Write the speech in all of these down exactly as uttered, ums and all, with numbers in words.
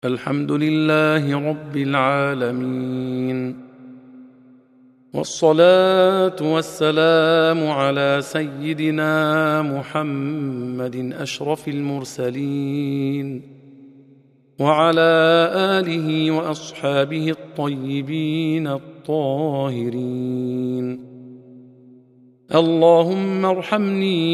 الحمد لله رب العالمين، والصلاة والسلام على سيدنا محمد أشرف المرسلين، وعلى آله وأصحابه الطيبين الطاهرين. اللهم ارحمني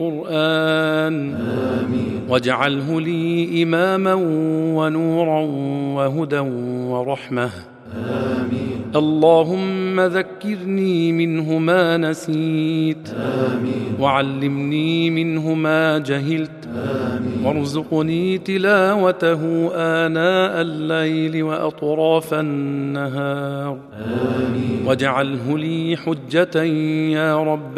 بالقرآن، آمين. واجعله لي إماما ونورا وهدى ورحمة. آمين. اللهم ذكرني منه ما نسيت، آمين. وعلمني منه ما جهلت، آمين. وارزقني تلاوته آناء الليل وأطراف النهار. آمين. واجعله لي حجة يا رب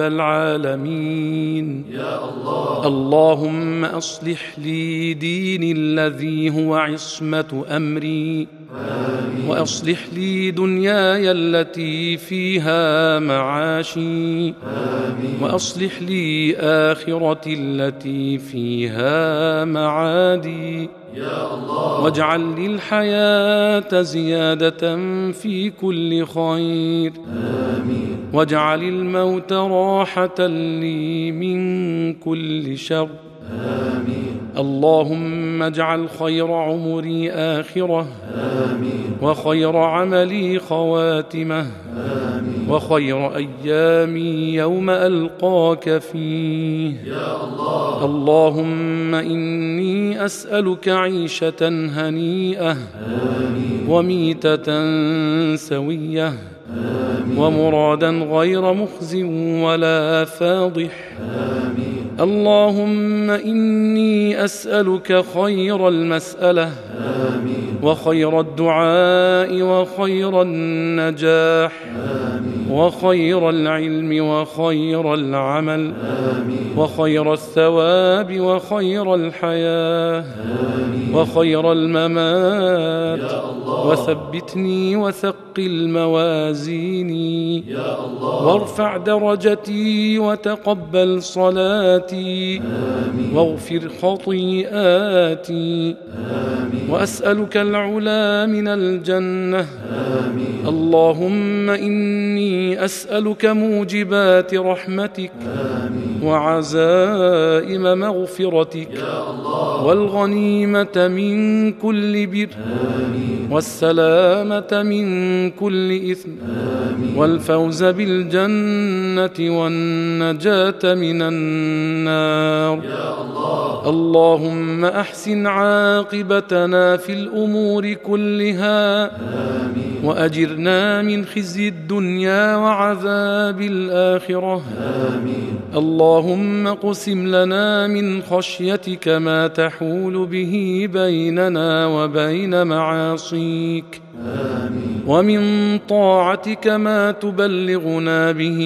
العالمين. يا الله. اللهم أصلح لي ديني الذي هو عصمة أمري، آمين. وأصلح لي دنياي التي فيها معاشي، آمين. وأصلح لي آخرتي التي فيها معادي. يا الله. واجعل لي الحياة زيادة في كل خير، آمين. واجعل الموت راحة لي من كل شر. آمين. اللهم اجعل خير عمري آخرة، آمين. وخير عملي خواتمة، آمين. وخير أيامي يوم ألقاك فيه. يا الله. اللهم إني أسألك عيشة هنيئة، آمين. وميتة سوية، آمين. ومرادا غير مخز ولا فاضح. آمين. اللهم إني أسألك خير المسألة، آمين. وخير الدعاء، وخير النجاح، آمين. وخير العلم، وخير العمل، آمين. وخير الثواب، وخير الحياة، آمين. وخير الممات. يا الله. وثبتني وثقل موازيني، يا الله. وارفع درجتي وتقبل صلاتي، آمين. واغفر خطيئاتي. آمين. وأسألك العلا من الجنة. آمين. اللهم إني أسألك موجبات رحمتك، آمين. وعزائم مغفرتك، يا الله. والغنيمة من كل بر، آمين. والسلامة من كل إثم، آمين. والفوز بالجنة، والنجاة من النار. يا الله. اللهم أحسن عاقبتنا في الأمور كلها، آمين. وأجرنا من خزي الدنيا وعذاب الآخرة. آمين. اللهم اقسم لنا من خشيتك ما تحول به بيننا وبين معاصيك، آمين. ومن طاعتك ما تبلغنا به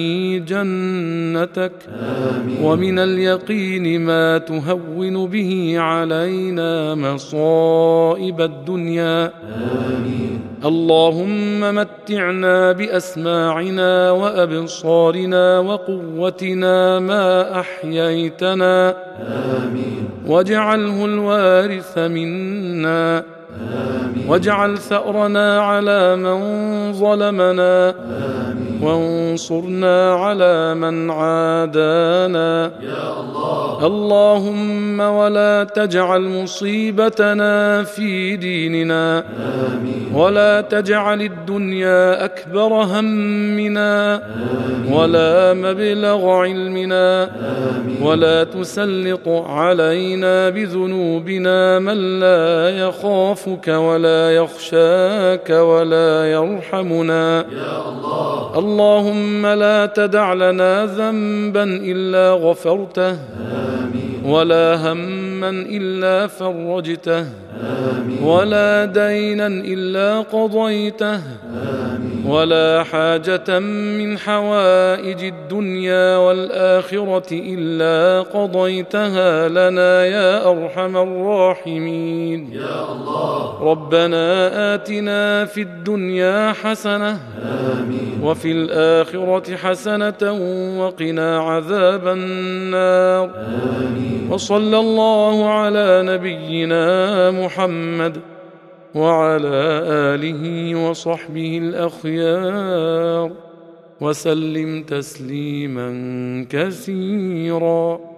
جنتك، آمين. ومن اليقين ما تهون به علينا مصائب الدنيا. آمين. اللهم متعنا بأسماعنا وأبصارنا وقوتنا ما أحييتنا، آمين. واجعله الوارث منا، آمين. واجعل ثأرنا على من ظلمنا، آمين. وانصرنا على من عادانا. يا الله. اللهم ولا تجعل مصيبتنا في ديننا، آمين. ولا تجعل الدنيا أكبر همنا، آمين. ولا مبلغ علمنا، آمين. ولا تسلط علينا بذنوبنا من لا يخافك ولا يخشاك ولا يرحمنا. يا الله. اللهم لا تدع لنا ذنبا إلا غفرته، آمين. ولا هما إلا فرجته، آمين. ولا دينا إلا قضيته، آمين. ولا حاجة من حوائج الدنيا والآخرة إلا قضيتها لنا يا أرحم الراحمين. يا الله. ربنا آتنا في الدنيا حسنة، آمين. وفي الآخرة حسنة، وقنا عذاب النار. آمين. وصلى الله على نبينا محمد وعلى آله وصحبه الأخيار وسلم تسليما كثيرا.